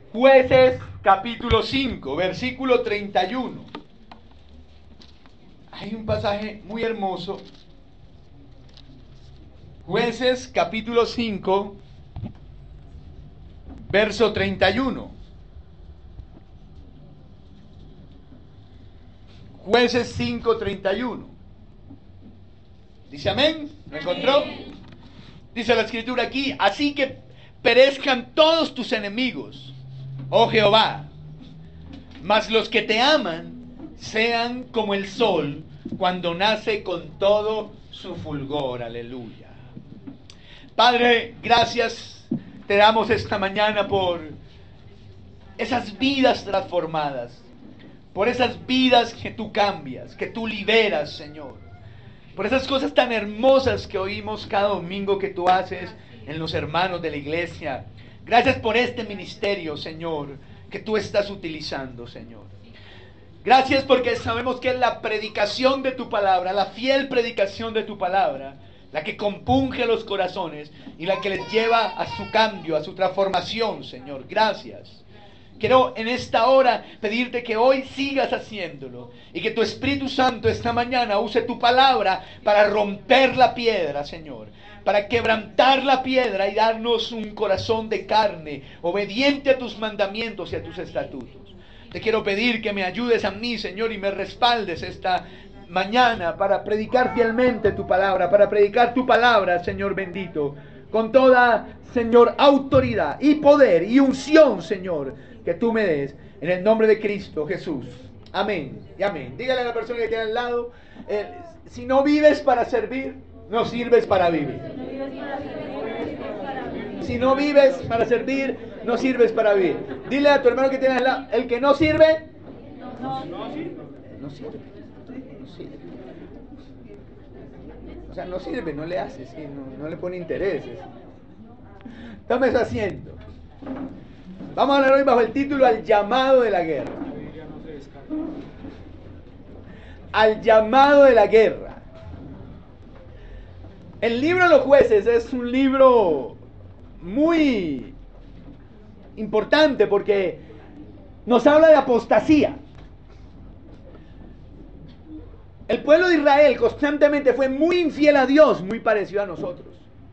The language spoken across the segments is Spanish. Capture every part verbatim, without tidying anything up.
Jueces capítulo cinco, versículo treinta y uno. Hay un pasaje muy hermoso. Jueces capítulo cinco, verso treinta y uno. Jueces cinco, treinta y uno. Dice amén. ¿Lo encontró? Dice la escritura aquí: así que perezcan todos tus enemigos, oh Jehová, mas los que te aman sean como el sol cuando nace con todo su fulgor. Aleluya. Padre, gracias te damos esta mañana por esas vidas transformadas, por esas vidas que tú cambias, que tú liberas, Señor, por esas cosas tan hermosas que oímos cada domingo que tú haces en los hermanos de la iglesia. Gracias por este ministerio, Señor, que tú estás utilizando, Señor. Gracias porque sabemos que es la predicación de tu palabra, la fiel predicación de tu palabra, la que compunge los corazones y la que les lleva a su cambio, a su transformación, Señor. Gracias. Quiero en esta hora pedirte que hoy sigas haciéndolo y que tu Espíritu Santo esta mañana use tu palabra para romper la piedra, Señor, para quebrantar la piedra y darnos un corazón de carne, obediente a tus mandamientos y a tus estatutos. Te quiero pedir que me ayudes a mí, Señor, y me respaldes esta mañana para predicar fielmente tu palabra, para predicar tu palabra, Señor bendito, con toda, Señor, autoridad y poder y unción, Señor, que tú me des, en el nombre de Cristo Jesús. Amén y amén. Dígale a la persona que tiene al lado, eh, si no vives para servir, no sirves para vivir. Si no vives para servir, no sirves para vivir. Dile a tu hermano que tiene al lado, el que no sirve, no sirve. No sirve. No sirve. O sea, no sirve, no le hace, sí, no, no le pone intereses. Tome eso haciendo. Vamos a hablar hoy bajo el título Al llamado de la guerra. Al llamado de la guerra. El libro de los jueces es un libro muy importante porque nos habla de apostasía. El pueblo de Israel constantemente fue muy infiel a Dios, muy parecido a nosotros.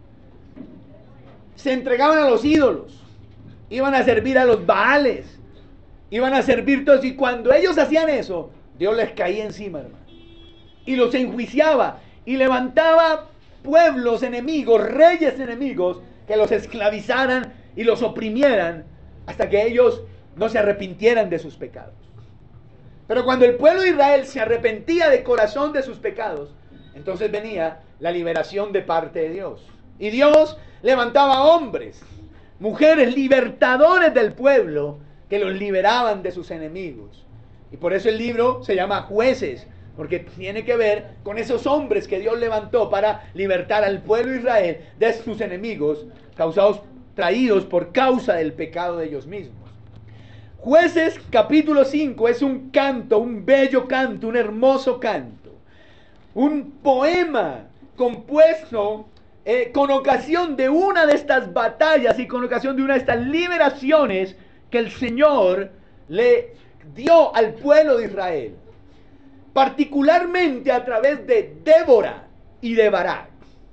Se entregaban a los ídolos, iban a servir a los Baales, iban a servir todos, y cuando ellos hacían eso, Dios les caía encima, hermano, y los enjuiciaba y levantaba pueblos enemigos, reyes enemigos, que los esclavizaran y los oprimieran hasta que ellos no se arrepintieran de sus pecados. Pero cuando el pueblo de Israel se arrepentía de corazón de sus pecados, entonces venía la liberación de parte de Dios. Y Dios levantaba hombres, mujeres, libertadores del pueblo, que los liberaban de sus enemigos. Y por eso el libro se llama Jueces, porque tiene que ver con esos hombres que Dios levantó para libertar al pueblo de Israel de sus enemigos, causados, traídos por causa del pecado de ellos mismos. Jueces capítulo cinco es un canto, un bello canto, un hermoso canto, un poema compuesto eh, con ocasión de una de estas batallas y con ocasión de una de estas liberaciones que el Señor le dio al pueblo de Israel, particularmente a través de Débora y de Barak.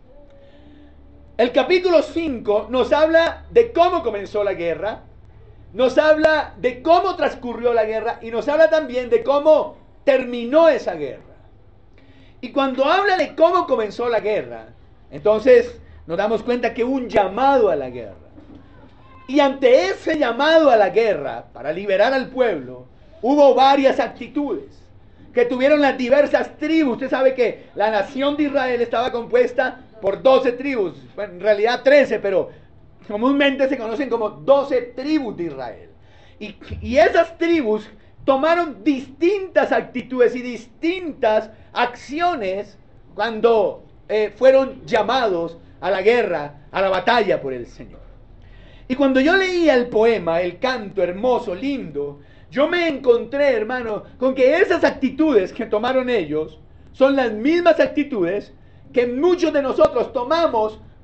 El capítulo cinco nos habla de cómo comenzó la guerra, nos habla de cómo transcurrió la guerra y nos habla también de cómo terminó esa guerra. Y cuando habla de cómo comenzó la guerra, entonces nos damos cuenta que hubo un llamado a la guerra. Y ante ese llamado a la guerra, para liberar al pueblo, hubo varias actitudes que tuvieron las diversas tribus. Usted sabe que la nación de Israel estaba compuesta por doce tribus, bueno, en realidad trece, pero comúnmente se conocen como doce tribus de Israel. Y, y esas tribus tomaron distintas actitudes y distintas acciones cuando eh, fueron llamados a la guerra, a la batalla por el Señor. Y cuando yo leía el poema, el canto hermoso, lindo, yo me encontré, hermano, con que esas actitudes que tomaron ellos son las mismas actitudes que muchos de nosotros tomamos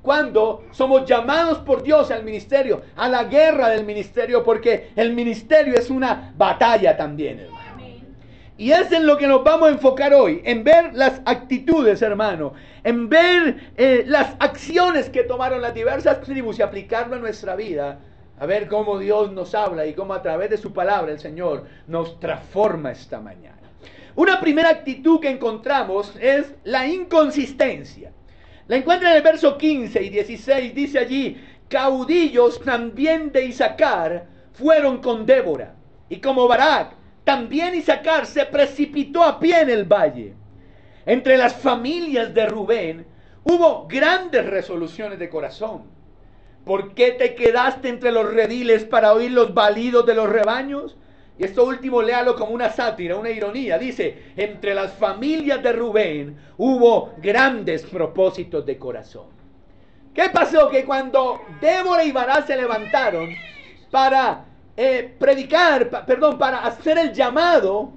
cuando somos llamados por Dios al ministerio, a la guerra del ministerio, porque el ministerio es una batalla también, hermano. Y es en lo que nos vamos a enfocar hoy, en ver las actitudes, hermano, en ver eh, las acciones que tomaron las diversas tribus y aplicarlo a nuestra vida, a ver cómo Dios nos habla y cómo a través de su palabra el Señor nos transforma esta mañana. Una primera actitud que encontramos es la inconsistencia. La encuentra en el verso quince y dieciséis, dice allí: caudillos también de Isaacar fueron con Débora, y como Barak, también Isaacar se precipitó a pie en el valle. Entre las familias de Rubén hubo grandes resoluciones de corazón. ¿Por qué te quedaste entre los rediles para oír los balidos de los rebaños? Y esto último léalo como una sátira, una ironía. Dice, entre las familias de Rubén hubo grandes propósitos de corazón. ¿Qué pasó? Que cuando Débora y Barak se levantaron para eh, predicar, pa, perdón, para hacer el llamado,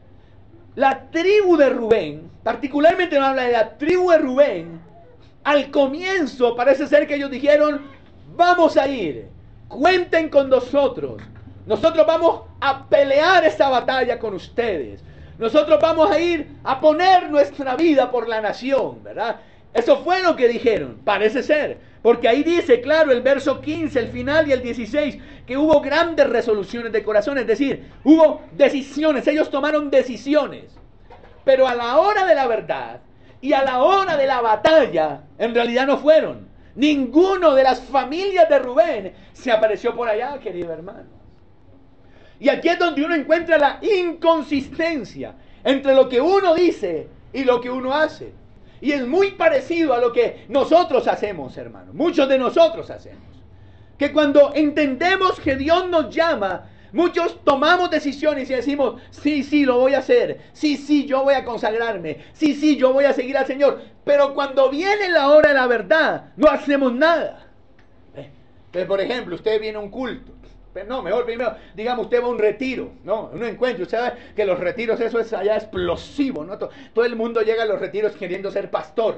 la tribu de Rubén, particularmente no habla de la tribu de Rubén, al comienzo parece ser que ellos dijeron, vamos a ir, cuenten con nosotros. Nosotros vamos a pelear esta batalla con ustedes. Nosotros vamos a ir a poner nuestra vida por la nación, ¿verdad? Eso fue lo que dijeron, parece ser. Porque ahí dice, claro, el verso quince, el final y el dieciséis, que hubo grandes resoluciones de corazón. Es decir, hubo decisiones, ellos tomaron decisiones. Pero a la hora de la verdad y a la hora de la batalla, en realidad no fueron. Ninguno de las familias de Rubén se apareció por allá, querido hermano. Y aquí es donde uno encuentra la inconsistencia entre lo que uno dice y lo que uno hace. Y es muy parecido a lo que nosotros hacemos, hermano. Muchos de nosotros hacemos. Que cuando entendemos que Dios nos llama, muchos tomamos decisiones y decimos, sí, sí, lo voy a hacer. Sí, sí, yo voy a consagrarme. Sí, sí, yo voy a seguir al Señor. Pero cuando viene la hora de la verdad, no hacemos nada. Entonces, por ejemplo, usted viene a un culto. No, mejor primero, digamos, usted va a un retiro, ¿no? Un encuentro. Usted sabe que los retiros, eso es allá explosivo, ¿no? Todo el mundo llega a los retiros queriendo ser pastor.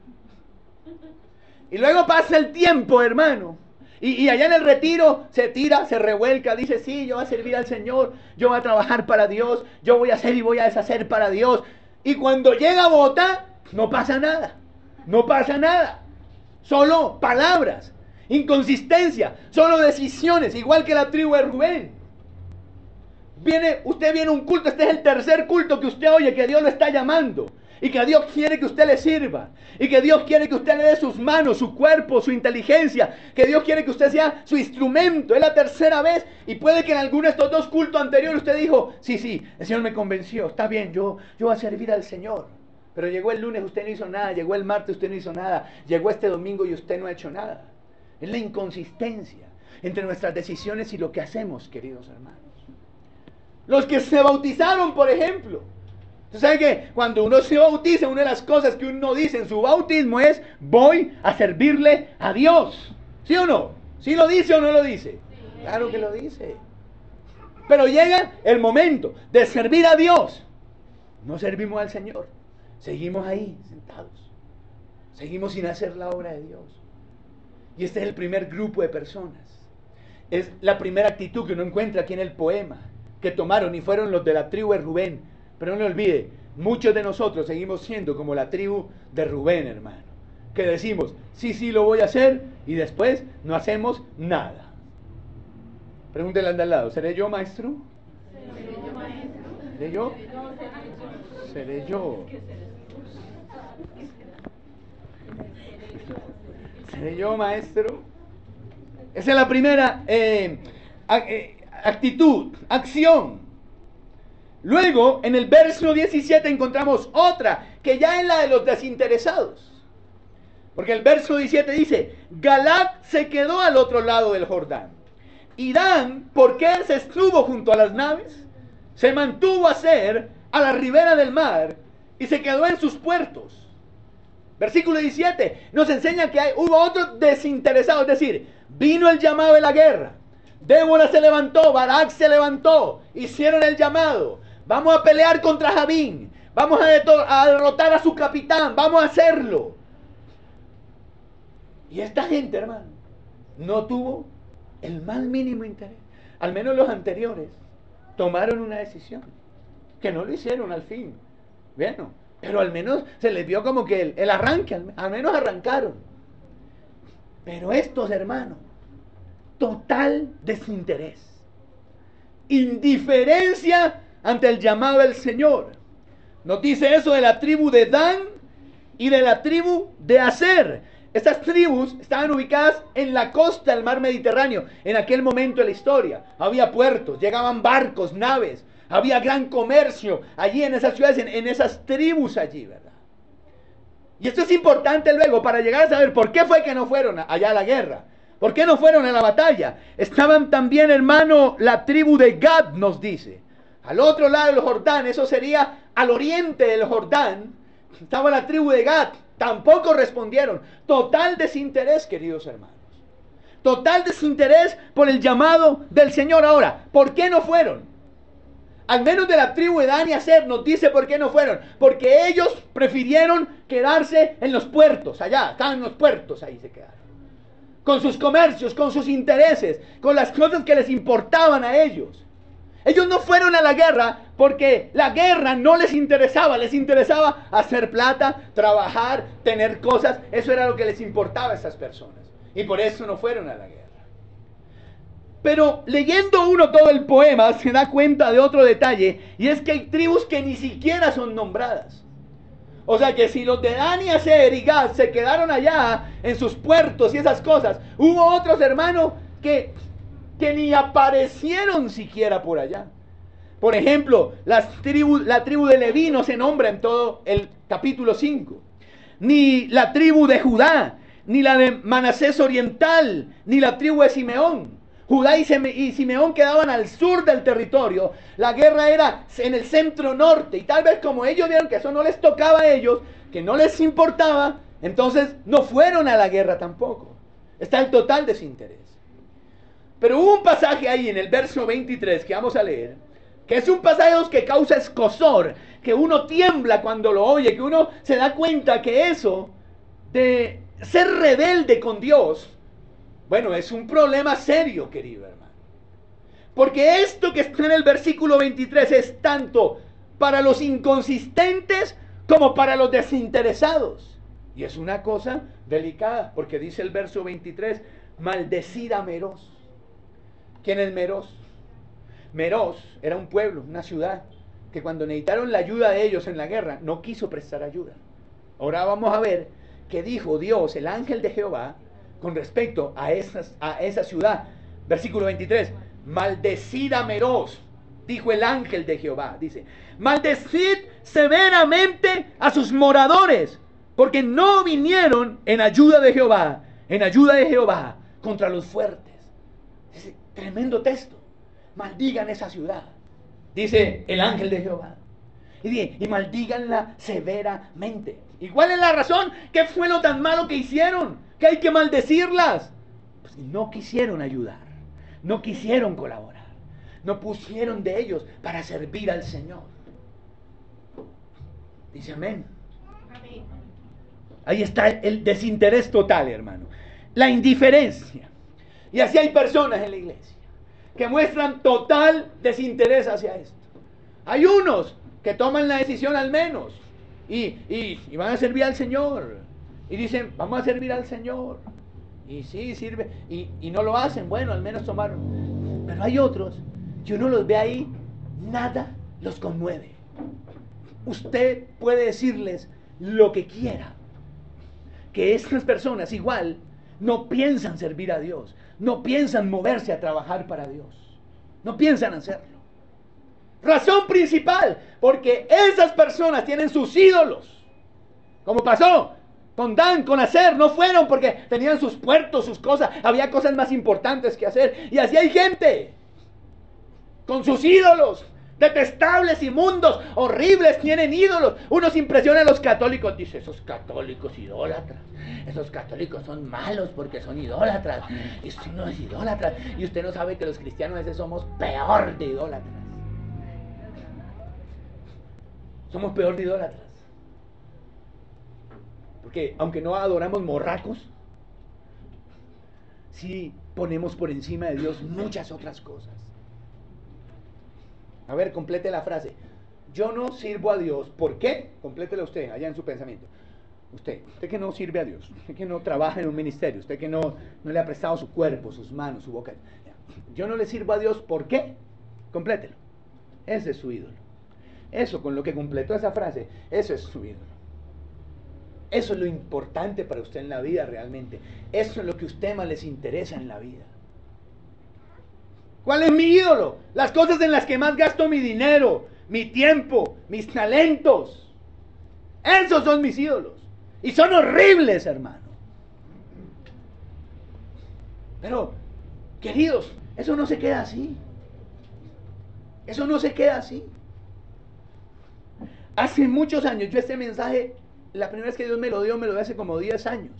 Y luego pasa el tiempo, hermano. Y, y allá en el retiro se tira, se revuelca, dice, sí, yo voy a servir al Señor, yo voy a trabajar para Dios, yo voy a hacer y voy a deshacer para Dios. Y cuando llega a Bogotá, no pasa nada. No pasa nada. Solo palabras. Inconsistencia, solo decisiones, igual que la tribu de Rubén. Viene, usted viene a un culto, este es el tercer culto que usted oye, que Dios lo está llamando. Y que Dios quiere que usted le sirva. Y que Dios quiere que usted le dé sus manos, su cuerpo, su inteligencia. Que Dios quiere que usted sea su instrumento. Es la tercera vez. Y puede que en alguno de estos dos cultos anteriores usted dijo, sí, sí, el Señor me convenció, está bien, yo, yo voy a servir al Señor. Pero llegó el lunes, usted no hizo nada. Llegó el martes, usted no hizo nada. Llegó este domingo y usted no ha hecho nada. Es la inconsistencia entre nuestras decisiones y lo que hacemos, queridos hermanos. Los que se bautizaron, por ejemplo. Usted sabe que cuando uno se bautiza, una de las cosas que uno dice en su bautismo es, voy a servirle a Dios. ¿Sí o no? ¿Sí lo dice o no lo dice? Claro que lo dice. Pero llega el momento de servir a Dios. No servimos al Señor. Seguimos ahí, sentados. Seguimos sin hacer la obra de Dios. Y este es el primer grupo de personas. Es la primera actitud que uno encuentra aquí en el poema, que tomaron y fueron los de la tribu de Rubén. Pero no le olvide, muchos de nosotros seguimos siendo como la tribu de Rubén, hermano. Que decimos, sí, sí, lo voy a hacer, y después no hacemos nada. Pregúntele al de al lado, ¿seré yo, maestro? ¿Seré yo, maestro? ¿Seré yo? ¿Seré yo? ¿Seré yo, maestro? Esa es la primera eh, actitud, acción. Luego, en el verso diecisiete encontramos otra, que ya es la de los desinteresados. Porque el verso diecisiete dice, Galaad se quedó al otro lado del Jordán. Y Dan, porque él se estuvo junto a las naves, se mantuvo a ser a la ribera del mar y se quedó en sus puertos. Versículo diecisiete nos enseña que hay, hubo otros desinteresados, es decir, vino el llamado de la guerra. Débora se levantó, Barak se levantó, hicieron el llamado. Vamos a pelear contra Jabín, vamos a, a derrotar a su capitán, vamos a hacerlo. Y esta gente, hermano, no tuvo el más mínimo interés. Al menos los anteriores tomaron una decisión, que no lo hicieron al fin. Bueno, pero al menos se les vio como que el, el arranque, al, al menos arrancaron. Pero estos, hermanos, total desinterés, indiferencia ante el llamado del Señor. Nos dice eso de la tribu de Dan y de la tribu de Aser. Estas tribus estaban ubicadas en la costa del mar Mediterráneo en aquel momento de la historia. Había puertos, llegaban barcos, naves, había gran comercio allí en esas ciudades, en, en esas tribus allí, ¿verdad? Y esto es importante luego para llegar a saber por qué fue que no fueron allá a la guerra. ¿Por qué no fueron a la batalla? Estaban también, hermano, la tribu de Gad, nos dice. Al otro lado del Jordán, eso sería al oriente del Jordán, estaba la tribu de Gad. Tampoco respondieron. Total desinterés, queridos hermanos. Total desinterés por el llamado del Señor. Ahora, ¿por qué no fueron? Al menos de la tribu de Dan y Aser nos dice por qué no fueron. Porque ellos prefirieron quedarse en los puertos, allá, estaban en los puertos, ahí se quedaron. Con sus comercios, con sus intereses, con las cosas que les importaban a ellos. Ellos no fueron a la guerra porque la guerra no les interesaba, les interesaba hacer plata, trabajar, tener cosas, eso era lo que les importaba a esas personas. Y por eso no fueron a la guerra. Pero leyendo uno todo el poema se da cuenta de otro detalle, y es que hay tribus que ni siquiera son nombradas. O sea que si los de Dan y Aser y Gad se quedaron allá en sus puertos y esas cosas, hubo otros hermanos que, que ni aparecieron siquiera por allá. Por ejemplo, las tribu, la tribu de Leví no se nombra en todo el capítulo cinco. Ni la tribu de Judá, ni la de Manasés Oriental, ni la tribu de Simeón. Judá y Simeón quedaban al sur del territorio. La guerra era en el centro norte. Y tal vez como ellos vieron que eso no les tocaba a ellos, que no les importaba, entonces no fueron a la guerra tampoco. Está el total desinterés. Pero hubo un pasaje ahí en el verso veintitrés que vamos a leer, que es un pasaje que causa escozor, que uno tiembla cuando lo oye, que uno se da cuenta que eso de ser rebelde con Dios, bueno, es un problema serio, querido hermano. Porque esto que está en el versículo veintitrés es tanto para los inconsistentes como para los desinteresados. Y es una cosa delicada, porque dice el verso veintitrés, maldecid a Meroz. ¿Quién es Meroz? Meroz era un pueblo, una ciudad, que cuando necesitaron la ayuda de ellos en la guerra, no quiso prestar ayuda. Ahora vamos a ver qué dijo Dios, el ángel de Jehová, con respecto a, esas, a esa ciudad. Versículo veintitrés, maldecid a Meroz, dijo el ángel de Jehová, dice, maldecid severamente a sus moradores, porque no vinieron en ayuda de Jehová, en ayuda de Jehová contra los fuertes. Dice, tremendo texto, maldigan esa ciudad, dice el ángel de Jehová, y, dice, y maldíganla severamente. ¿Y cuál es la razón? ¿Qué fue lo tan malo que hicieron? Que hay que maldecirlas. Pues no quisieron ayudar, no quisieron colaborar, no pusieron de ellos para servir al Señor. Dice amén. Amén. Ahí está el desinterés total, hermano. La indiferencia. Y así hay personas en la iglesia que muestran total desinterés hacia esto. Hay unos que toman la decisión al menos y, y, y van a servir al Señor. Y dicen, vamos a servir al Señor. Y sí, sirve. Y, y no lo hacen. Bueno, al menos tomaron. Pero hay otros que uno los ve ahí, nada los conmueve. Usted puede decirles lo que quiera, que estas personas igual no piensan servir a Dios, no piensan moverse a trabajar para Dios, no piensan hacerlo. Razón principal, porque esas personas tienen sus ídolos, como pasó con Dan, con Aser, no fueron porque tenían sus puertos, sus cosas, había cosas más importantes que hacer. Y así hay gente con sus ídolos, detestables, inmundos, horribles, tienen ídolos. Uno se impresiona a los católicos, dice, esos católicos idólatras, esos católicos son malos porque son idólatras, y usted no es idólatra, y usted no sabe que los cristianos a veces somos peor de idólatras. Somos peor de idólatras. Porque aunque no adoramos morracos, si ponemos por encima de Dios muchas otras cosas? A ver, complete la frase. Yo no sirvo a Dios. ¿Por qué? Complétela usted, allá en su pensamiento. Usted, usted que no sirve a Dios, usted que no trabaja en un ministerio, usted que no, no le ha prestado su cuerpo, sus manos, su boca. Yo no le sirvo a Dios, ¿por qué? Complételo. Ese es su ídolo. Eso, con lo que completó esa frase, eso es su ídolo. Eso es lo importante para usted en la vida realmente. Eso es lo que a usted más les interesa en la vida. ¿Cuál es mi ídolo? Las cosas en las que más gasto mi dinero, mi tiempo, mis talentos. Esos son mis ídolos. Y son horribles, hermano. Pero, queridos, eso no se queda así. Eso no se queda así. Hace muchos años, yo este mensaje, la primera vez que Dios me lo dio, me lo dio hace como diez años.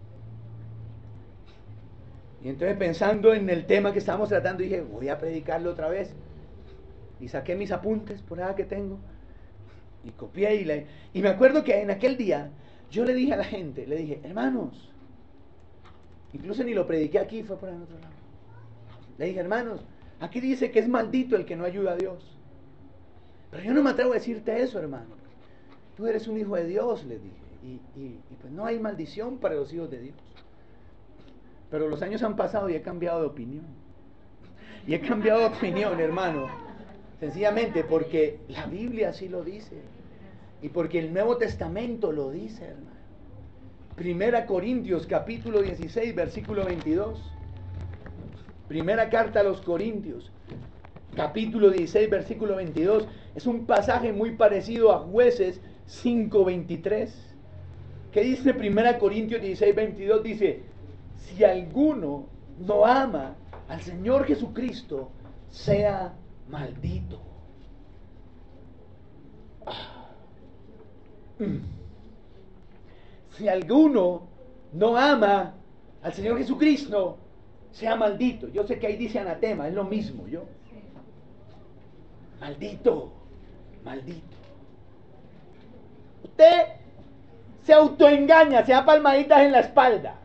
Y entonces pensando en el tema que estábamos tratando, dije, voy a predicarlo otra vez. Y saqué mis apuntes por allá que tengo. Y copié y, le, y me acuerdo que en aquel día, yo le dije a la gente, le dije, hermanos, incluso ni lo prediqué aquí, fue por el otro lado. Le dije, hermanos, aquí dice que es maldito el que no ayuda a Dios. Pero yo no me atrevo a decirte eso, hermano. Tú eres un hijo de Dios, les dije. Y, y, y pues no hay maldición para los hijos de Dios. Pero los años han pasado y he cambiado de opinión. Y he cambiado de opinión, hermano. Sencillamente porque la Biblia así lo dice. Y porque el Nuevo Testamento lo dice, hermano. Primera Corintios, capítulo dieciséis, versículo veintidós. Primera carta a los Corintios, capítulo dieciséis, versículo veintidós. Es un pasaje muy parecido a Jueces cinco, veintitrés. ¿Qué dice Primera Corintios dieciséis, veintidós? Dice, si alguno no ama al Señor Jesucristo, sea maldito. Ah. Mm. Si alguno no ama al Señor Jesucristo, sea maldito. Yo sé que ahí dice anatema, es lo mismo, yo. Maldito, maldito. Usted se autoengaña, se da palmaditas en la espalda.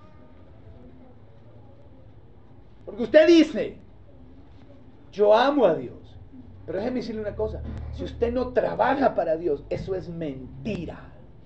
Porque usted dice, yo amo a Dios. Pero déjeme decirle una cosa, si usted no trabaja para Dios, eso es mentira.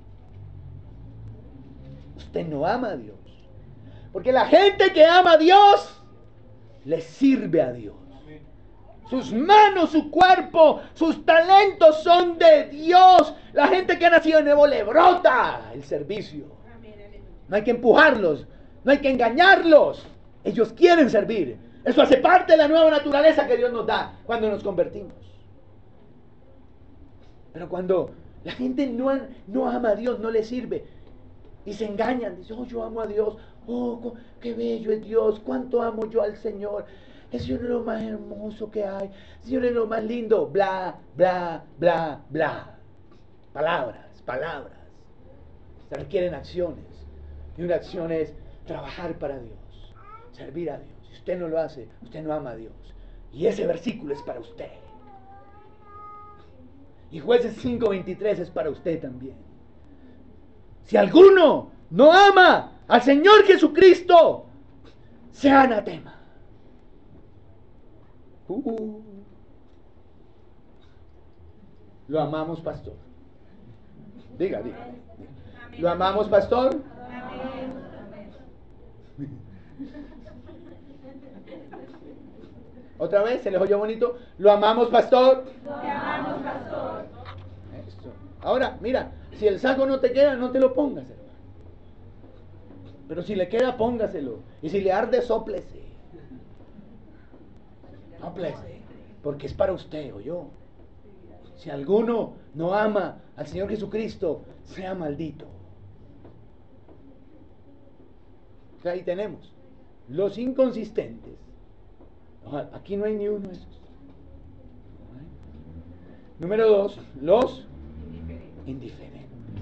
Usted no ama a Dios. Porque la gente que ama a Dios, le sirve a Dios. Sus manos, su cuerpo, sus talentos son de Dios. La gente que ha nacido de nuevo le brota el servicio. No hay que empujarlos, no hay que engañarlos. Ellos quieren servir. Eso hace parte de la nueva naturaleza que Dios nos da cuando nos convertimos. Pero cuando la gente no, no ama a Dios, no le sirve. Y se engañan, dicen, oh, yo amo a Dios. Oh, qué bello es Dios, cuánto amo yo al Señor. El Señor es lo más hermoso que hay. El Señor es lo más lindo. Bla, bla, bla, bla. Palabras, palabras. Se requieren acciones. Y una acción es trabajar para Dios. Servir a Dios. Si usted no lo hace, usted no ama a Dios. Y ese versículo es para usted. Y Jueces cinco veintitrés es para usted también. Si alguno no ama al Señor Jesucristo, sea anatema. Uh, lo amamos, pastor. Diga, diga. ¿Lo amamos, pastor? Otra vez, ¿se les oyó bonito? ¿Lo amamos, pastor? Lo amamos, pastor. Esto. Ahora, mira, si el saco no te queda, no te lo pongas, hermano. Pero si le queda, póngaselo. Y si le arde, sóplese. Sóplese. Porque es para usted o yo. Si alguno no ama al Señor Jesucristo, sea maldito. Ahí tenemos. Los inconsistentes. Aquí no hay ni uno de esos. Número dos, los indiferentes.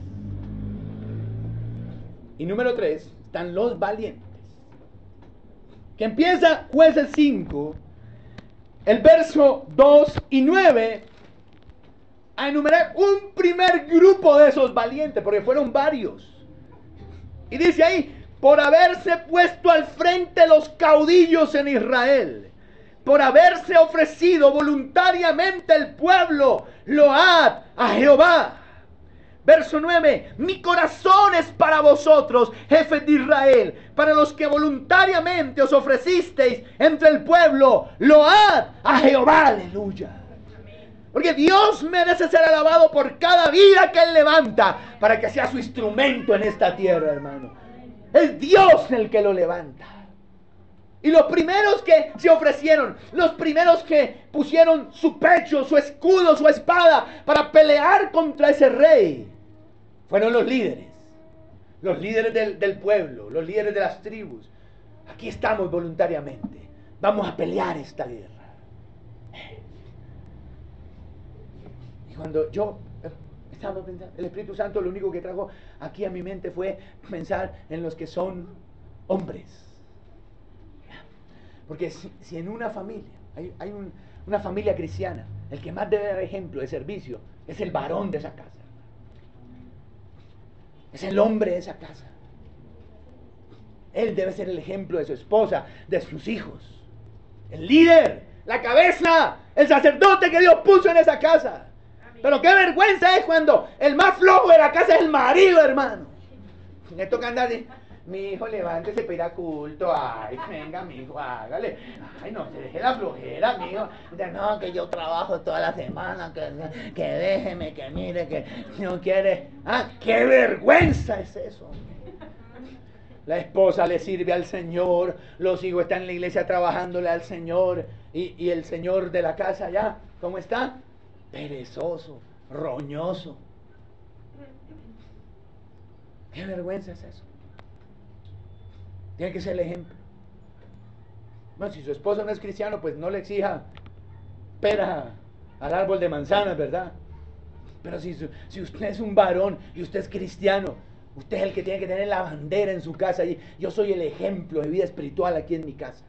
Y número tres, están los valientes. Que empieza Jueces cinco, el verso dos y nueve, a enumerar un primer grupo de esos valientes, porque fueron varios. Y dice ahí, por haberse puesto al frente los caudillos en Israel, por haberse ofrecido voluntariamente el pueblo, load a Jehová. Verso nueve, mi corazón es para vosotros, jefes de Israel, para los que voluntariamente os ofrecisteis entre el pueblo, load a Jehová, aleluya. Porque Dios merece ser alabado por cada vida que Él levanta, para que sea su instrumento en esta tierra, hermano. Es Dios el que lo levanta. Y los primeros que se ofrecieron, los primeros que pusieron su pecho, su escudo, su espada para pelear contra ese rey, fueron los líderes. Los líderes del, del pueblo, los líderes de las tribus. Aquí estamos voluntariamente. Vamos a pelear esta guerra. Y cuando yo estaba pensando, el Espíritu Santo lo único que trajo aquí a mi mente fue pensar en los que son hombres. Porque si, si en una familia, hay, hay un, una familia cristiana, el que más debe dar ejemplo de servicio es el varón de esa casa. Es el hombre de esa casa. Él debe ser el ejemplo de su esposa, de sus hijos. El líder, la cabeza, el sacerdote que Dios puso en esa casa. Pero qué vergüenza es cuando el más flojo de la casa es el marido, hermano. Le toca andar de, mi hijo, levántese para ir a culto. Ay, venga, mi hijo, hágale. Ay, no, se deje la flojera, mi hijo. No, que yo trabajo toda la semana, que, que déjeme, que mire, que no quiere. Ah, qué vergüenza es eso. La esposa le sirve al Señor, los hijos están en la iglesia trabajándole al Señor, y, y el Señor de la casa ya, ¿cómo está? Perezoso, roñoso. Qué vergüenza es eso. Tiene que ser el ejemplo. Bueno, si su esposo no es cristiano, pues no le exija pera al árbol de manzanas, ¿verdad? Pero si, su, si usted es un varón y usted es cristiano, usted es el que tiene que tener la bandera en su casa. Y yo soy el ejemplo de vida espiritual aquí en mi casa.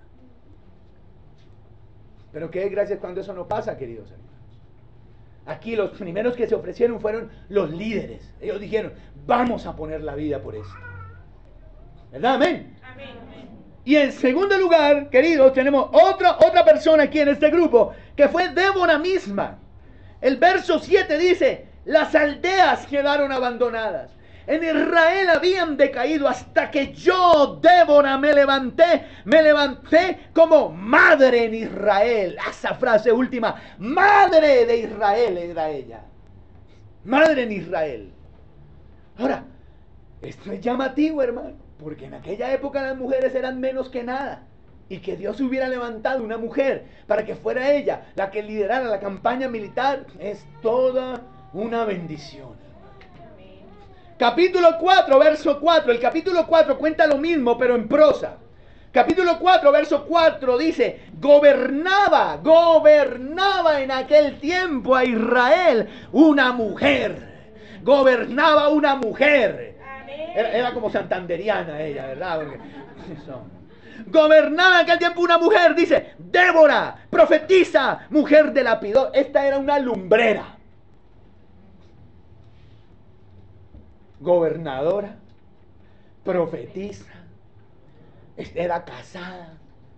Pero qué desgracia cuando eso no pasa, queridos hermanos. Aquí los primeros que se ofrecieron fueron los líderes. Ellos dijeron, vamos a poner la vida por esto. ¿Verdad? Amén. Amén. Y en segundo lugar, queridos, tenemos otra, otra persona aquí en este grupo, que fue Débora misma. El verso siete dice, las aldeas quedaron abandonadas. En Israel habían decaído hasta que yo, Débora, me levanté, me levanté como madre en Israel. Esa frase última, madre de Israel era ella. Madre en Israel. Ahora, esto es llamativo, hermano, porque en aquella época las mujeres eran menos que nada. Y que Dios hubiera levantado una mujer para que fuera ella la que liderara la campaña militar es toda una bendición. Capítulo cuatro, verso cuatro. El capítulo cuatro cuenta lo mismo, pero en prosa. Capítulo cuatro, verso cuatro dice, gobernaba, gobernaba en aquel tiempo a Israel una mujer. Gobernaba una mujer. Era, era como santanderiana ella, ¿verdad? Porque, eso. Gobernaba en aquel tiempo una mujer, dice, Débora, profetisa, mujer de Lapidot. Esta era una lumbrera. Gobernadora, profetisa, era casada.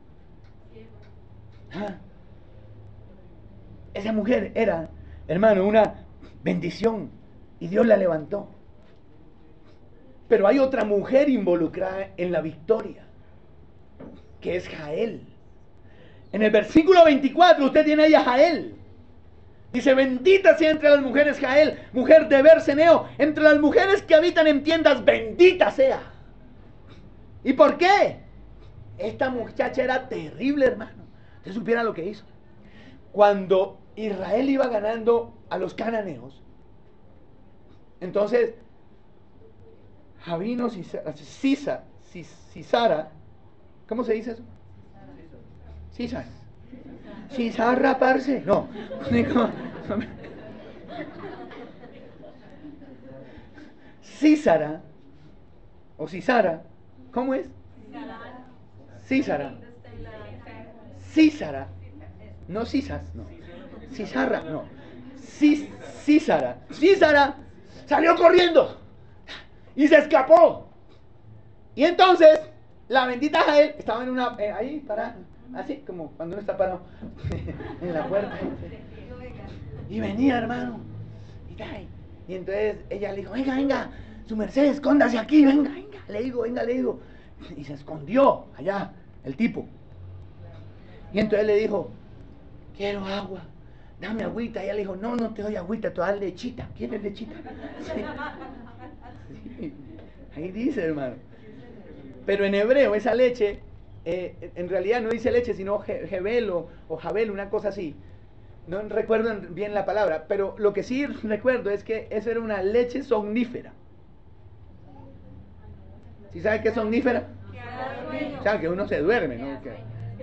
¿Ah? Esa mujer era, hermano, una bendición y Dios la levantó. Pero hay otra mujer involucrada en la victoria, que es Jael. En el versículo veinticuatro usted tiene ahí a Jael. Dice, bendita sea entre las mujeres Jael, mujer de Berseneo, entre las mujeres que habitan en tiendas, bendita sea. ¿Y por qué? Esta muchacha era terrible, hermano. Usted supiera lo que hizo. Cuando Israel iba ganando a los cananeos, entonces, Jabino, Sisa, Sisara, ¿cómo se dice eso? Sisara. Sisara, parce. No. Sisara o Sisara, ¿cómo es? Sisara. Sisara. No Sisas, no. Sisara, no. Sis, Sisara. Sisara salió corriendo y se escapó. Y entonces, la bendita Jael estaba en una, eh, ahí, para, así, como cuando uno está parado en la puerta. Y venía, hermano. Y, ay, y entonces ella le dijo, venga, venga, su merced, escóndase aquí, venga, venga. Le digo, venga, le digo. Y se escondió allá, el tipo. Y entonces le dijo, quiero agua, dame agüita. Y ella le dijo, no, no te doy agüita, te voy a dar lechita. ¿Quieres lechita? Sí. Sí. Ahí dice, hermano. Pero en hebreo esa leche, eh, en realidad no dice leche, sino jebel o, o jabel, una cosa así. No recuerdo bien la palabra, pero lo que sí recuerdo es que eso era una leche somnífera. ¿Sí sabe qué es somnífera? O sea, que uno se duerme, ¿no? Que...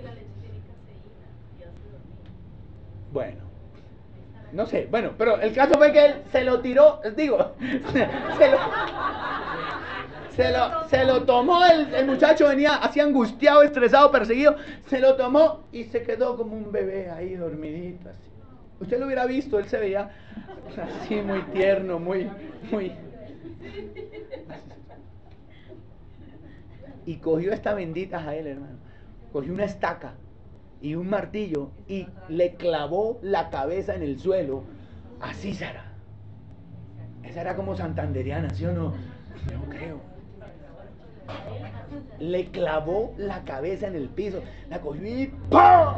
Bueno, no sé, bueno, pero el caso fue que él se lo tiró, digo, se lo... Se lo, se lo tomó, el, el muchacho venía así angustiado, estresado, perseguido. Se lo tomó y se quedó como un bebé ahí dormidito así. Usted lo hubiera visto, él se veía así muy tierno, muy, muy... Y cogió esta bendita Jael, hermano. Cogió una estaca y un martillo y le clavó la cabeza en el suelo a Sísara. Esa era como santanderiana, ¿sí o no? No creo. Le clavó la cabeza en el piso, la cogió y ¡pum!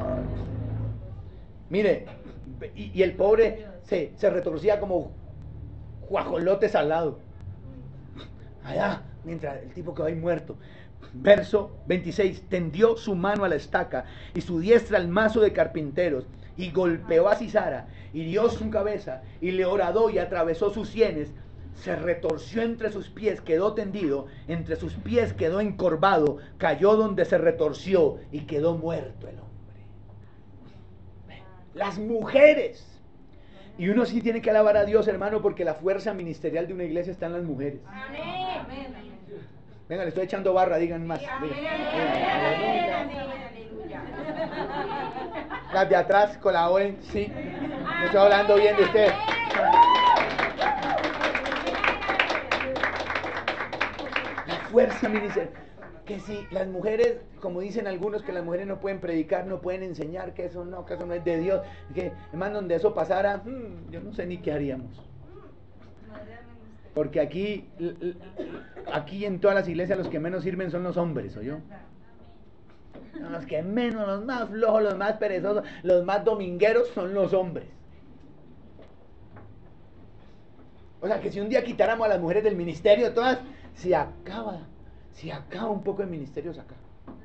Mire, y, y el pobre se, se retorcía como guajolotes al lado. Allá, mientras el tipo quedó ahí muerto. Verso veintiséis, tendió su mano a la estaca y su diestra al mazo de carpinteros y golpeó a Sísara, hirió su cabeza y le horadó y atravesó sus sienes. Se retorció entre sus pies, quedó tendido, entre sus pies quedó encorvado, cayó donde se retorció y quedó muerto el hombre. Las mujeres. Y uno sí tiene que alabar a Dios, hermano, porque la fuerza ministerial de una iglesia está en las mujeres. Amén. Venga, le estoy echando barra, digan más. Digan. Las de atrás colaboren, sí. No estoy hablando bien de usted. Fuerza ministerial. Que si las mujeres, como dicen algunos, que las mujeres no pueden predicar, no pueden enseñar, que eso no, que eso no es de Dios, que hermano, donde eso pasara, hmm, yo no sé ni qué haríamos. Porque aquí, aquí en todas las iglesias los que menos sirven son los hombres, ¿oyó? Los que menos, los más flojos, los más perezosos, los más domingueros son los hombres. O sea, que si un día quitáramos a las mujeres del ministerio, todas, se acaba, se acaba un poco el ministerio acá.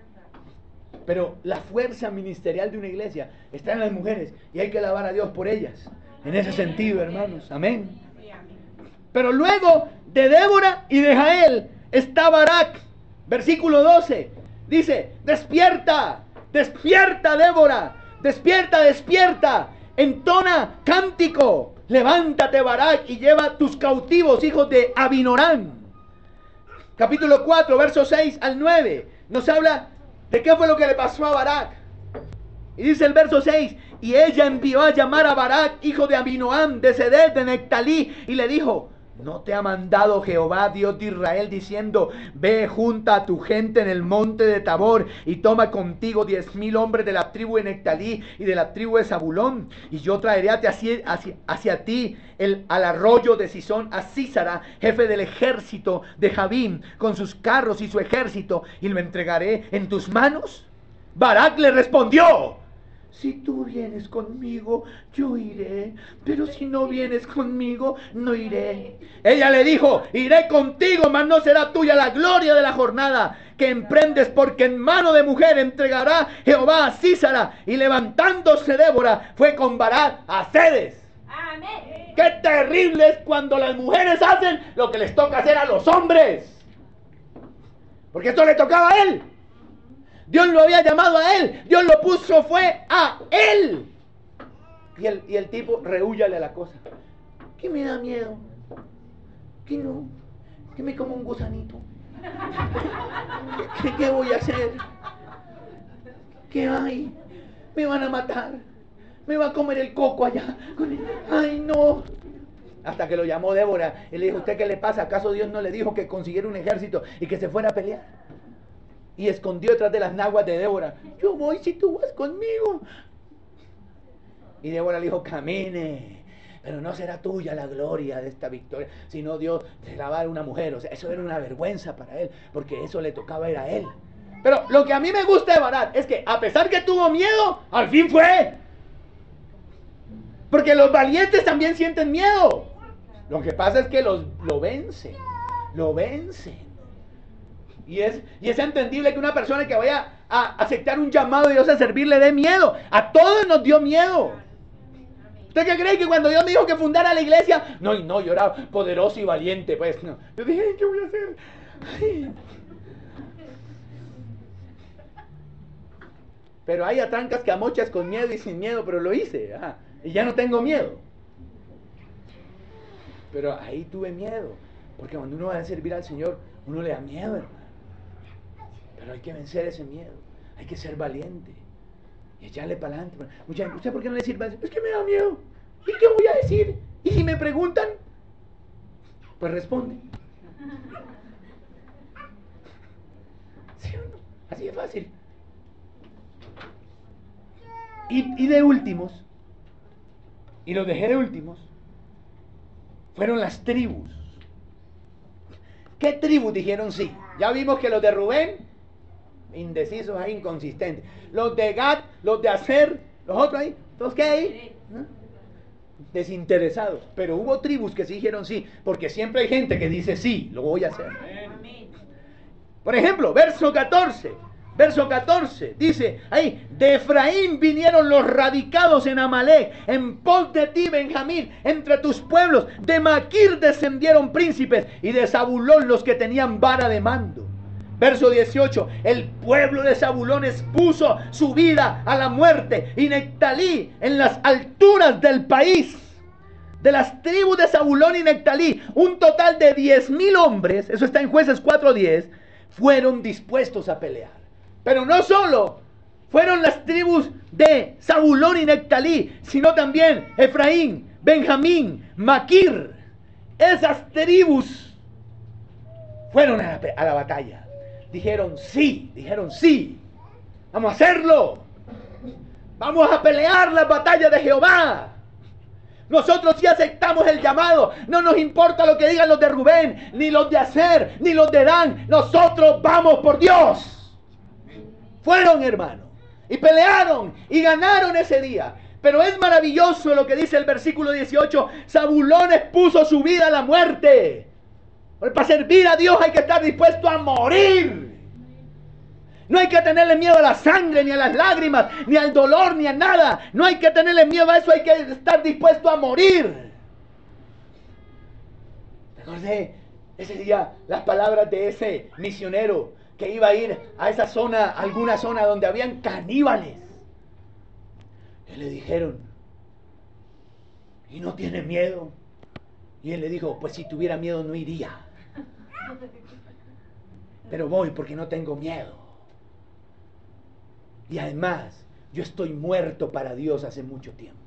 Pero la fuerza ministerial de una iglesia está en las mujeres y hay que alabar a Dios por ellas. En ese sentido, hermanos. Amén. Pero luego de Débora y de Jael está Barak. Versículo doce. Dice, despierta, despierta Débora, despierta, despierta, entona cántico. Levántate, Barak, y lleva tus cautivos, hijos de Abinorán. Capítulo cuatro, versos seis al nueve. Nos habla de qué fue lo que le pasó a Barak. Y dice el verso seis: y ella envió a llamar a Barak, hijo de Abinoam, de Seded, de Nectalí, y le dijo: ¿no te ha mandado Jehová, Dios de Israel, diciendo: ve, junta a tu gente en el monte de Tabor y toma contigo diez mil hombres de la tribu de Nectalí y de la tribu de Zabulón, y yo traeré hacia, hacia, hacia ti el, al arroyo de Sisón a Sísara, jefe del ejército de Jabín, con sus carros y su ejército, y lo entregaré en tus manos? Barak le respondió: si tú vienes conmigo, yo iré, pero si no vienes conmigo, no iré. Ella le dijo: iré contigo, mas no será tuya la gloria de la jornada que emprendes, porque en mano de mujer entregará Jehová a Sísara. Y levantándose Débora, fue con Barak a Cedes. Amén. Qué terrible es cuando las mujeres hacen lo que les toca hacer a los hombres, porque esto le tocaba a él. Dios lo había llamado a él. Dios lo puso, fue a él. Y el, y el tipo, rehúyale a la cosa. ¿Qué me da miedo? ¿Qué no? ¿Qué me como un gusanito? ¿Qué, qué voy a hacer? ¿Qué hay? Me van a matar. Me va a comer el coco allá. Ay, no. Hasta que lo llamó Débora y le dijo, ¿usted qué le pasa? ¿Acaso Dios no le dijo que consiguiera un ejército y que se fuera a pelear? Y escondió detrás de las naguas de Débora. Yo voy si tú vas conmigo. Y Débora le dijo, camine, pero no será tuya la gloria de esta victoria, sino Dios te la va a dar una mujer. O sea, eso era una vergüenza para él, porque eso le tocaba ir a él. Pero lo que a mí me gusta de Barak es que a pesar que tuvo miedo, al fin fue. Porque los valientes también sienten miedo. Lo que pasa es que los, lo vencen, lo vencen. Y es, y es entendible que una persona que vaya a aceptar un llamado de Dios a servir le dé miedo. A todos nos dio miedo. ¿Usted qué cree que cuando Dios me dijo que fundara la iglesia? No, no, yo era poderoso y valiente, pues no. Yo dije, ¿qué voy a hacer? Ay. Pero hay atrancas que amochas con miedo y sin miedo, pero lo hice. Ajá. Y ya no tengo miedo. Pero ahí tuve miedo. Porque cuando uno va a servir al Señor, uno le da miedo, hermano. Pero hay que vencer ese miedo. Hay que ser valiente. Y echarle para adelante. Mucha gente, ¿usted por qué no le sirve? Es que me da miedo. ¿Y qué voy a decir? Y si me preguntan, pues responde. ¿Sí o no? Así de fácil. Y, y de últimos, y los dejé de últimos, fueron las tribus. ¿Qué tribus dijeron sí? Ya vimos que los de Rubén, indecisos e inconsistentes. Los de Gad, los de Aser, los otros ahí, ¿todos qué ahí? ¿No? Desinteresados. Pero hubo tribus que sí dijeron sí, porque siempre hay gente que dice sí, lo voy a hacer. Por ejemplo, verso catorce. Verso catorce, dice ahí, de Efraín vinieron los radicados en Amalek, en pos de ti, Benjamín, entre tus pueblos, de Maquir descendieron príncipes, y de Zabulón los que tenían vara de mando. Verso dieciocho, el pueblo de Zabulón expuso su vida a la muerte, y Nectalí en las alturas del país. De las tribus de Zabulón y Nectalí, un total de diez mil hombres, eso está en Jueces cuatro diez, fueron dispuestos a pelear. Pero no solo fueron las tribus de Zabulón y Nectalí, sino también Efraín, Benjamín, Maquir. Esas tribus fueron a la, a la batalla. Dijeron sí, dijeron sí, vamos a hacerlo. Vamos a pelear la batalla de Jehová. Nosotros sí aceptamos el llamado. No nos importa lo que digan los de Rubén, ni los de Aser, ni los de Dan. Nosotros vamos por Dios. Fueron, hermano, y pelearon y ganaron ese día. Pero es maravilloso lo que dice el versículo dieciocho. Zabulón expuso su vida a la muerte. Porque para servir a Dios hay que estar dispuesto a morir. No hay que tenerle miedo a la sangre, ni a las lágrimas, ni al dolor, ni a nada. No hay que tenerle miedo a eso, hay que estar dispuesto a morir. Recordé ese día las palabras de ese misionero que iba a ir a esa zona, alguna zona donde habían caníbales. Y le dijeron, ¿y no tiene miedo? Y él le dijo, pues si tuviera miedo no iría. Pero voy porque no tengo miedo. Y además, yo estoy muerto para Dios hace mucho tiempo.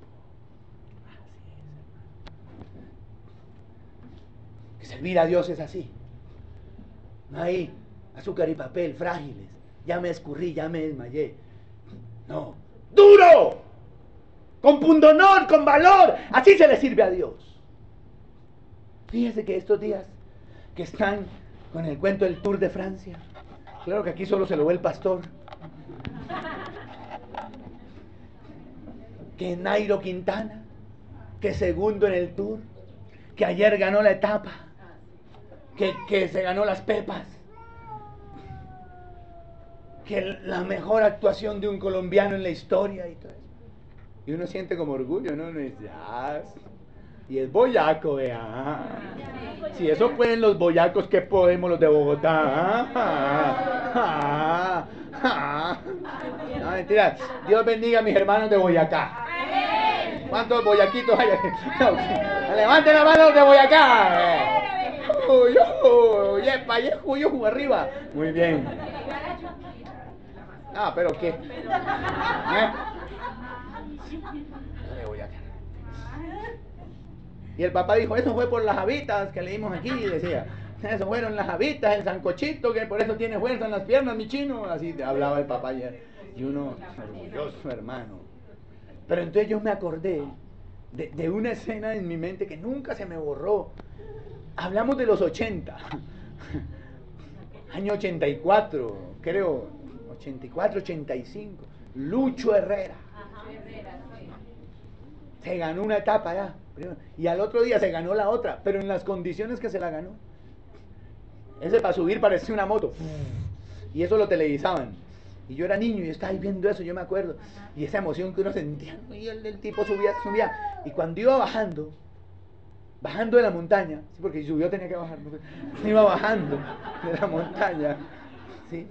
Que servir a Dios es así. No hay azúcar y papel frágiles. Ya me escurrí, ya me desmayé. No. ¡Duro! Con pundonor, con valor. Así se le sirve a Dios. Fíjese que estos días que están con el cuento del Tour de Francia, claro que aquí solo se lo ve el pastor, que Nairo Quintana, que segundo en el Tour, que ayer ganó la etapa, que, que se ganó las pepas, que la mejor actuación de un colombiano en la historia y todo eso. Y uno siente como orgullo, ¿no? Uno dice, ah, y es boyaco, vea. Si eso pueden los boyacos, ¿qué podemos los de Bogotá? Ah, ah, ah, ah. No, mentira. Dios bendiga a mis hermanos de Boyacá. ¿Cuántos boyaquitos hay aquí? No, levanten la mano de Boyacá. Uy, uy, yepa, uy, uy, arriba. Muy bien. Ah, pero ¿qué? ¿Eh? De Boyacá. Y el papá dijo, eso fue por las habitas que leímos aquí, decía. Eso fueron las habitas, el sancochito, que por eso tiene fuerza en las piernas, mi chino. Así hablaba el papá ayer. Y uno, orgulloso, hermano. Pero entonces yo me acordé de, de una escena en mi mente que nunca se me borró. Hablamos de los ochenta. Año ochenta y cuatro, creo. ochenta y cuatro, ochenta y cinco. Lucho Herrera. Se ganó una etapa ya. Y al otro día se ganó la otra, pero en las condiciones que se la ganó. Ese para subir parecía una moto. Y eso lo televisaban. Y yo era niño y estaba ahí viendo eso, yo me acuerdo. Y esa emoción que uno sentía. Y el, el tipo subía, subía. Y cuando iba bajando, bajando de la montaña, sí, porque si subió tenía que bajar. ¿No? Iba bajando de la montaña. ¿Sí?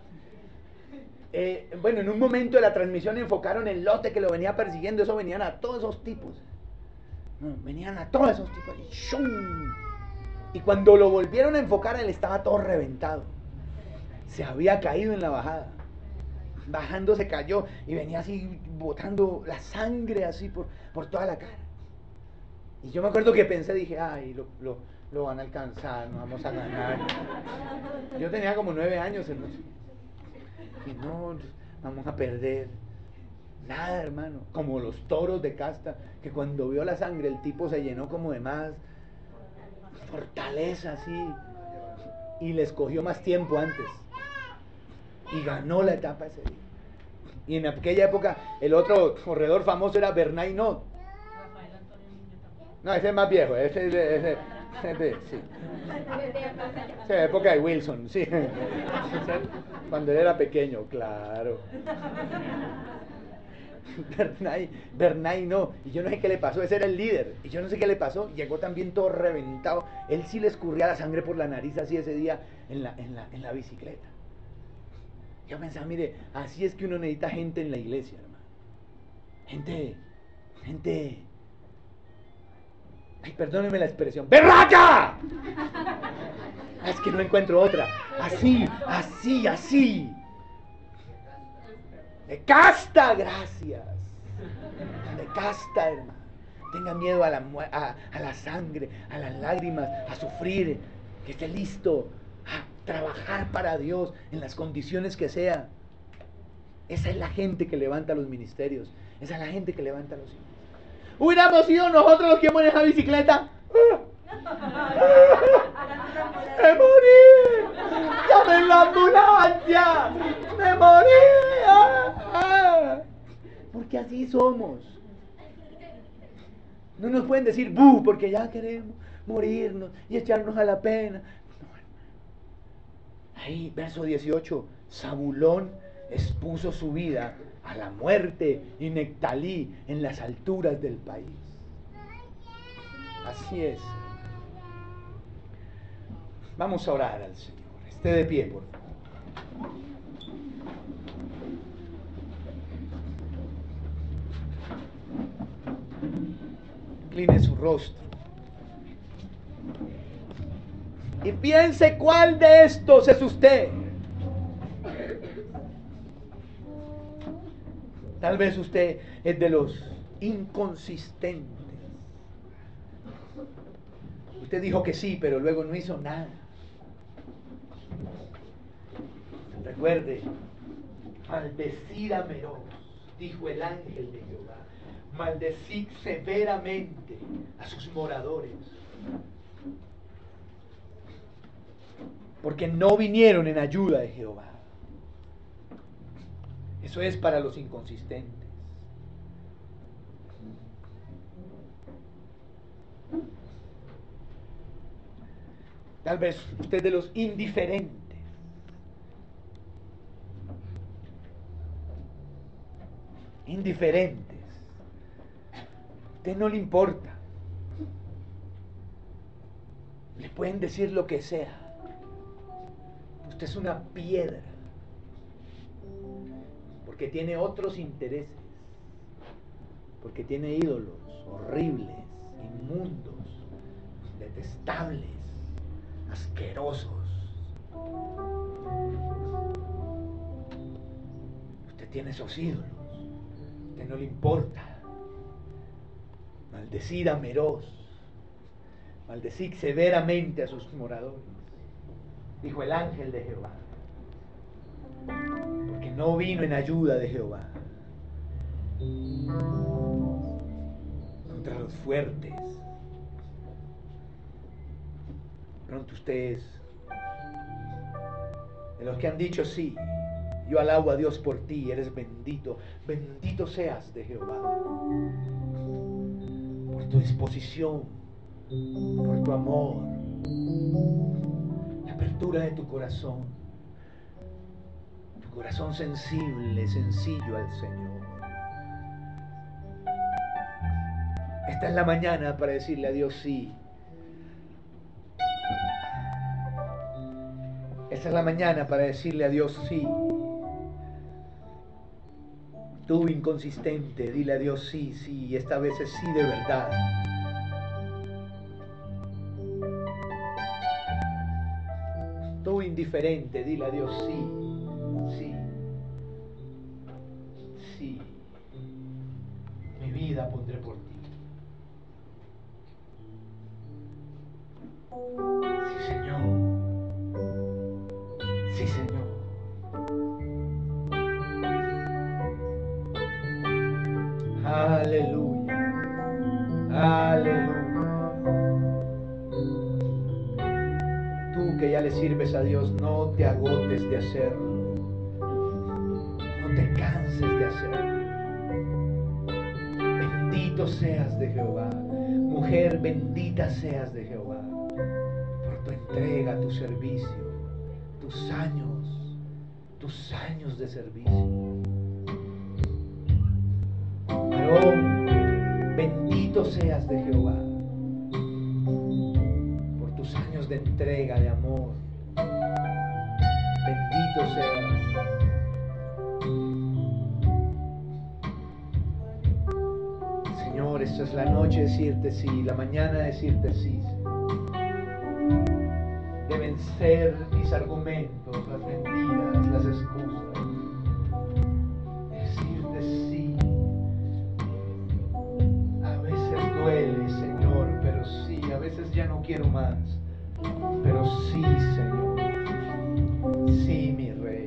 Eh, bueno, en un momento de la transmisión enfocaron el lote que lo venía persiguiendo. Eso venían a todos esos tipos. No, venían a todos esos tipos. Y ¡shum! Y cuando lo volvieron a enfocar, él estaba todo reventado. Se había caído en la bajada. Bajando se cayó y venía así botando la sangre así por, por toda la cara. Y yo me acuerdo que pensé, dije, ay, lo, lo, lo van a alcanzar, nos vamos a ganar. Yo tenía como nueve años, hermano. Y no, vamos a perder. Nada, hermano. Como los toros de casta, que cuando vio la sangre el tipo se llenó como de más fortaleza así, y les cogió más tiempo antes y ganó la etapa ese día. Y en aquella época el otro corredor famoso era Bernay Hinault. No, ese es más viejo, ese es de, ese, ese de, sí. Esa es época de Wilson, sí. Cuando él era pequeño, claro. Bernay, Bernay no, y yo no sé qué le pasó, ese era el líder, y yo no sé qué le pasó, llegó también todo reventado, él sí le escurría la sangre por la nariz así ese día en la, en la, en la bicicleta. Yo pensaba, mire, así es que uno necesita gente en la iglesia, hermano. Gente, gente, ay, perdónenme la expresión, ¡berraca! Es que no encuentro otra, así, así, así. De casta, gracias. De casta, hermano. Tenga miedo a la, a, a la sangre, a las lágrimas, a sufrir. Que esté listo a trabajar para Dios en las condiciones que sea. Esa es la gente que levanta los ministerios. Esa es la gente que levanta los hijos. ¿Hubiéramos sido nosotros los que hemos en esa bicicleta? ¡Me morí! ¡Llamen la ambulancia! ¡Me morí! Porque así somos. No nos pueden decir ¡bu! Porque ya queremos morirnos y echarnos a la pena. No, ahí, verso dieciocho. Zabulón expuso su vida a la muerte y Nectalí en las alturas del país. Así es. Vamos a orar al Señor. Esté de pie, por favor. Incline su rostro. Y piense cuál de estos es usted. Tal vez usted es de los inconsistentes. Usted dijo que sí, pero luego no hizo nada. Recuerde, maldecid a Meroz, dijo el ángel de Jehová. Maldecid severamente a sus moradores, porque no vinieron en ayuda de Jehová. Eso es para los inconsistentes. Tal vez usted de los indiferentes. Indiferentes. A usted no le importa. Le pueden decir lo que sea. Usted es una piedra. Porque tiene otros intereses. Porque tiene ídolos horribles, inmundos, detestables, asquerosos. Usted tiene esos ídolos. A usted no le importa. Maldecid a Meroz. maldecid severamente a sus moradores, dijo el ángel de Jehová, porque no vino en ayuda de Jehová contra los fuertes. Pronto ustedes, de los que han dicho sí, yo alabo a Dios por ti, eres bendito, bendito seas de Jehová, por tu disposición, por tu amor, la apertura de tu corazón, tu corazón sensible, sencillo al Señor. Esta es la mañana para decirle a Dios sí. Esta es la mañana para decirle a Dios sí. Tú inconsistente, dile a Dios sí, sí, y esta vez es sí de verdad. Tú indiferente, dile a Dios sí, sí, sí. Mi vida pondré por ti. Sí, Señor. Sí, Señor. Aleluya. Aleluya. Tú que ya le sirves a Dios, no te agotes de hacerlo. No te canses de hacerlo. Bendito seas de Jehová. Mujer, bendita seas de Jehová por tu entrega, tu servicio, tus años, tus años de servicio. Varón, bendito seas de Jehová por tus años de entrega, de amor. Bendito seas. Señor, esta es la noche de decirte sí, la mañana de decirte sí. De vencer mis argumentos, las mentiras, las excusas. Decirte sí. A veces duele, Señor, pero sí, a veces ya no quiero más. Pero sí, Señor. Sí, mi Rey.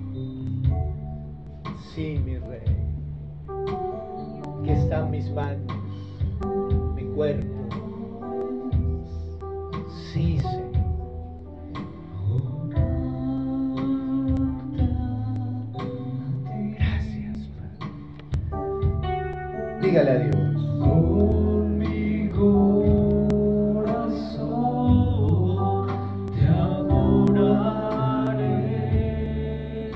Sí, mi Rey. Aquí están mis manos, mi cuerpo. Sí, Señor. Gracias, Padre. Dígale a Dios.